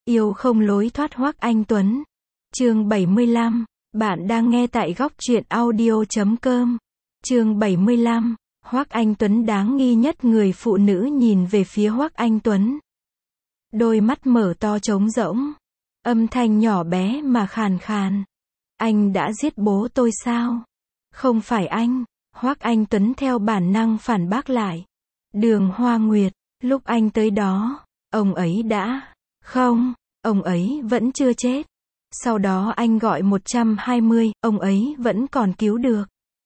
Yêu không lối thoát Hoắc Anh Tuấn. Chương 75. Bạn đang nghe tại góc truyện audio.com. Chương 75. Hoắc Anh Tuấn đáng nghi nhất. Người phụ nữ nhìn về phía Hoắc Anh Tuấn. Đôi mắt mở to trống rỗng. Âm thanh nhỏ bé mà khàn khàn. Anh đã giết bố tôi sao? Không phải anh. Hoắc Anh Tuấn theo bản năng phản bác lại. Đường Hoa Nguyệt, lúc anh tới đó, ông ấy đã... Không, ông ấy vẫn chưa chết. Sau đó anh gọi 120, ông ấy vẫn còn cứu được.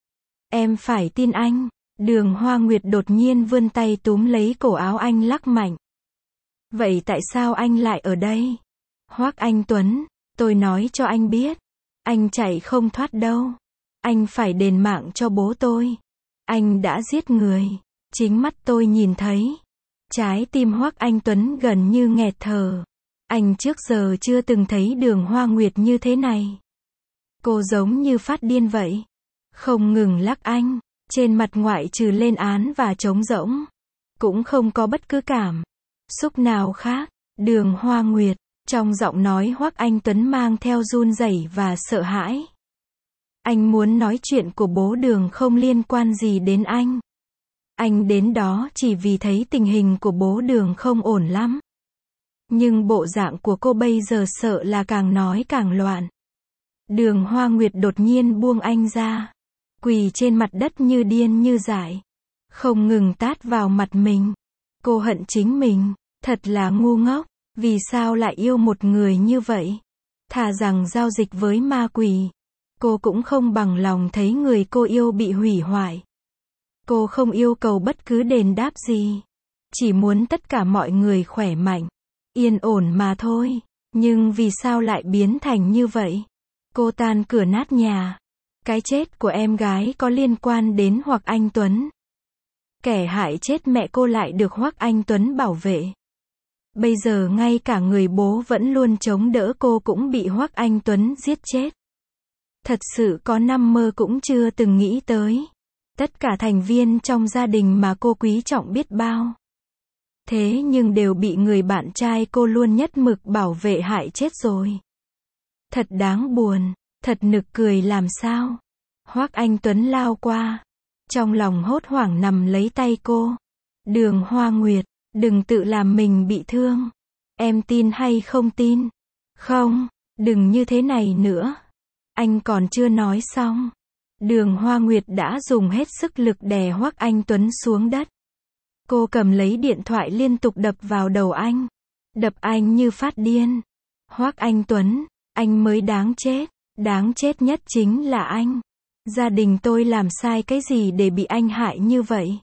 Em phải tin anh. Đường Hoa Nguyệt đột nhiên vươn tay túm lấy cổ áo anh lắc mạnh. Vậy tại sao anh lại ở đây? Hoắc Anh Tuấn, tôi nói cho anh biết. Anh chạy không thoát đâu. Anh phải đền mạng cho bố tôi. Anh đã giết người. Chính mắt tôi nhìn thấy. Trái tim Hoắc Anh Tuấn gần như nghẹt thở. Anh trước giờ chưa từng thấy Đường Hoa Nguyệt như thế này. Cô giống như phát điên vậy. Không ngừng lắc anh. Trên mặt ngoại trừ lên án và trống rỗng. Cũng không có bất cứ cảm xúc nào khác. Đường Hoa Nguyệt. Trong giọng nói Hoắc Anh Tuấn mang theo run rẩy và sợ hãi. Anh muốn nói chuyện của bố Đường không liên quan gì đến anh. Anh đến đó chỉ vì thấy tình hình của bố Đường không ổn lắm. Nhưng bộ dạng của cô bây giờ sợ là càng nói càng loạn. Đường Hoa Nguyệt đột nhiên buông anh ra. Quỳ trên mặt đất như điên như dại. Không ngừng tát vào mặt mình. Cô hận chính mình. Thật là ngu ngốc. Vì sao lại yêu một người như vậy? Thà rằng giao dịch với ma quỷ. Cô cũng không bằng lòng thấy người cô yêu bị hủy hoại. Cô không yêu cầu bất cứ đền đáp gì. Chỉ muốn tất cả mọi người khỏe mạnh, yên ổn mà thôi. Nhưng vì sao lại biến thành như vậy? Cô tan cửa nát nhà. Cái chết của em gái có liên quan đến Hoắc Anh Tuấn. Kẻ hại chết mẹ cô lại được Hoắc Anh Tuấn bảo vệ. Bây giờ ngay cả người bố vẫn luôn chống đỡ cô cũng bị Hoắc Anh Tuấn giết chết. Thật sự có nằm mơ cũng chưa từng nghĩ tới. Tất cả thành viên trong gia đình mà cô quý trọng biết bao. Thế nhưng đều bị người bạn trai cô luôn nhất mực bảo vệ hại chết rồi. Thật đáng buồn, thật nực cười làm sao. Hoắc Anh Tuấn lao qua. Trong lòng hốt hoảng nằm lấy tay cô. Đường Hoa Nguyệt, đừng tự làm mình bị thương. Em tin hay không tin? Không, đừng như thế này nữa. Anh còn chưa nói xong. Đường Hoa Nguyệt đã dùng hết sức lực đè Hoắc Anh Tuấn xuống đất. Cô cầm lấy điện thoại liên tục đập vào đầu anh. Đập anh như phát điên. Hoắc Anh Tuấn, anh mới đáng chết. Đáng chết nhất chính là anh. Gia đình tôi làm sai cái gì để bị anh hại như vậy?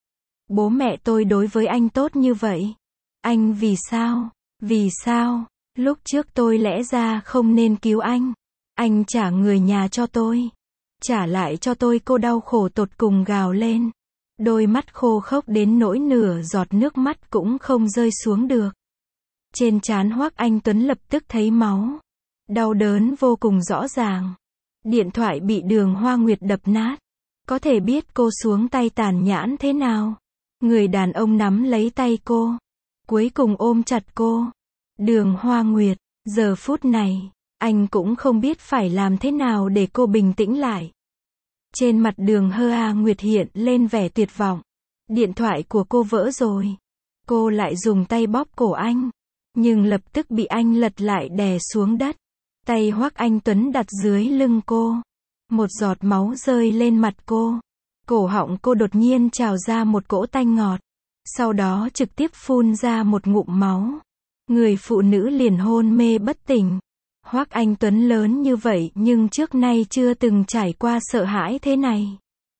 Bố mẹ tôi đối với anh tốt như vậy. Anh vì sao? Vì sao? Lúc trước tôi lẽ ra không nên cứu anh. Anh trả người nhà cho tôi. Trả lại cho tôi. Cô đau khổ tột cùng gào lên. Đôi mắt khô khốc đến nỗi nửa giọt nước mắt cũng không rơi xuống được. Trên trán Hoắc Anh Tuấn lập tức thấy máu. Đau đớn vô cùng rõ ràng. Điện thoại bị Đường Hoa Nguyệt đập nát. Có thể biết cô xuống tay tàn nhẫn thế nào. Người đàn ông nắm lấy tay cô. Cuối cùng ôm chặt cô. Đường Hoa Nguyệt, giờ phút này, anh cũng không biết phải làm thế nào để cô bình tĩnh lại. Trên mặt Đường Hoa Nguyệt hiện lên vẻ tuyệt vọng. Điện thoại của cô vỡ rồi. Cô lại dùng tay bóp cổ anh. Nhưng lập tức bị anh lật lại đè xuống đất. Tay Hoắc Anh Tuấn đặt dưới lưng cô. Một giọt máu rơi lên mặt cô. Cổ họng cô đột nhiên trào ra một cỗ tanh ngọt. Sau đó trực tiếp phun ra một ngụm máu. Người phụ nữ liền hôn mê bất tỉnh. Hoắc Anh Tuấn lớn như vậy nhưng trước nay chưa từng trải qua sợ hãi thế này.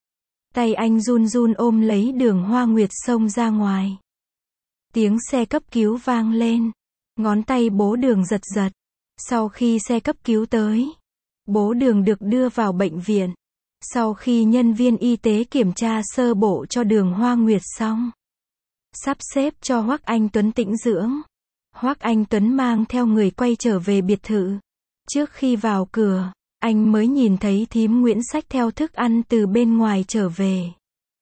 Tay anh run run ôm lấy Đường Hoa Nguyệt xông ra ngoài. Tiếng xe cấp cứu vang lên. Ngón tay bố Đường giật giật. Sau khi xe cấp cứu tới, bố Đường được đưa vào bệnh viện. Sau khi nhân viên y tế kiểm tra sơ bộ cho Đường Hoa Nguyệt xong, sắp xếp cho Hoắc Anh Tuấn tĩnh dưỡng. Hoắc Anh Tuấn mang theo người quay trở về biệt thự. Trước khi vào cửa, anh mới nhìn thấy thím Nguyễn xách theo thức ăn từ bên ngoài trở về.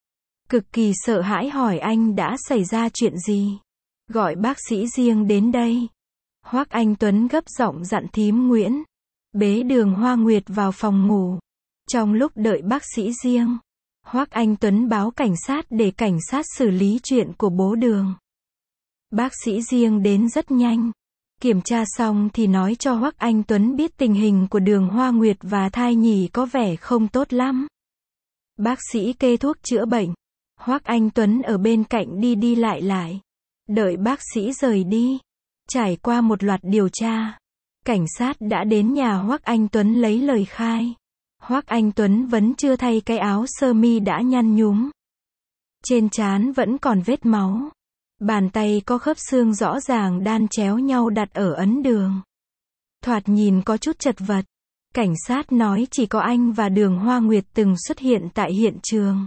Cực kỳ sợ hãi hỏi anh đã xảy ra chuyện gì. Gọi bác sĩ riêng đến đây. Hoắc Anh Tuấn gấp giọng dặn thím Nguyễn. Bế Đường Hoa Nguyệt vào phòng ngủ. Trong lúc đợi bác sĩ riêng, Hoắc Anh Tuấn báo cảnh sát để cảnh sát xử lý chuyện của bố Đường. Bác sĩ riêng đến rất nhanh. Kiểm tra xong thì nói cho Hoắc Anh Tuấn biết tình hình của Đường Hoa Nguyệt và thai nhi có vẻ không tốt lắm. Bác sĩ kê thuốc chữa bệnh. Hoắc Anh Tuấn ở bên cạnh đi đi lại lại. Đợi bác sĩ rời đi. Trải qua một loạt điều tra, cảnh sát đã đến nhà Hoắc Anh Tuấn lấy lời khai. Hoắc Anh Tuấn vẫn chưa thay cái áo sơ mi đã nhăn nhúm. Trên trán vẫn còn vết máu. Bàn tay có khớp xương rõ ràng đan chéo nhau đặt ở ấn đường. Thoạt nhìn có chút chật vật. Cảnh sát nói chỉ có anh và Đường Hoa Nguyệt từng xuất hiện tại hiện trường.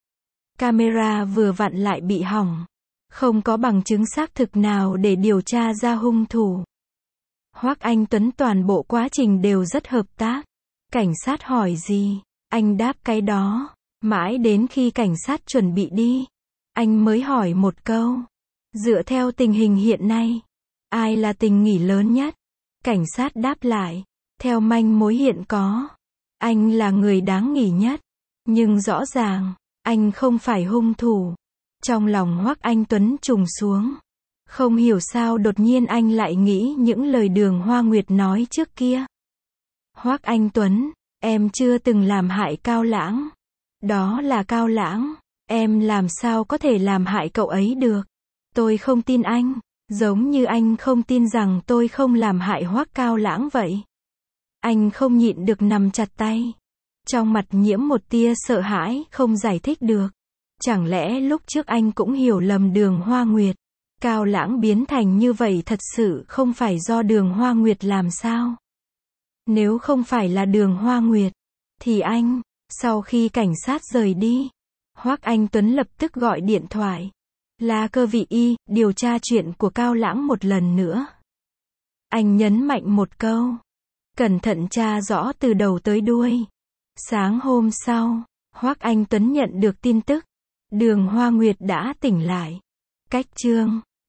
Camera vừa vặn lại bị hỏng. Không có bằng chứng xác thực nào để điều tra ra hung thủ. Hoắc Anh Tuấn toàn bộ quá trình đều rất hợp tác. Cảnh sát hỏi gì, anh đáp cái đó. Mãi đến khi cảnh sát chuẩn bị đi, anh mới hỏi một câu. Dựa theo tình hình hiện nay, ai là tình nghi lớn nhất? Cảnh sát đáp lại. Theo manh mối hiện có, anh là người đáng nghi nhất. Nhưng rõ ràng, anh không phải hung thủ. Trong lòng Hoắc Anh Tuấn trùng xuống. Không hiểu sao đột nhiên anh lại nghĩ những lời Đường Hoa Nguyệt nói trước kia. Hoắc Anh Tuấn, em chưa từng làm hại Cao Lãng. Đó là Cao Lãng. Em làm sao có thể làm hại cậu ấy được? Tôi không tin anh. Giống như anh không tin rằng tôi không làm hại Hoắc Cao Lãng vậy. Anh không nhịn được nắm chặt tay. Trong mặt nhiễm một tia sợ hãi, không giải thích được. Chẳng lẽ lúc trước anh cũng hiểu lầm Đường Hoa Nguyệt? Cao Lãng biến thành như vậy thật sự không phải do Đường Hoa Nguyệt làm sao? Nếu không phải là Đường Hoa Nguyệt, thì anh, sau khi cảnh sát rời đi, Hoắc Anh Tuấn lập tức gọi điện thoại. Là cơ vị y, điều tra chuyện của Cao Lãng một lần nữa. Anh nhấn mạnh một câu. Cẩn thận tra rõ từ đầu tới đuôi. Sáng hôm sau, Hoắc Anh Tuấn nhận được tin tức. Đường Hoa Nguyệt đã tỉnh lại. Cách chương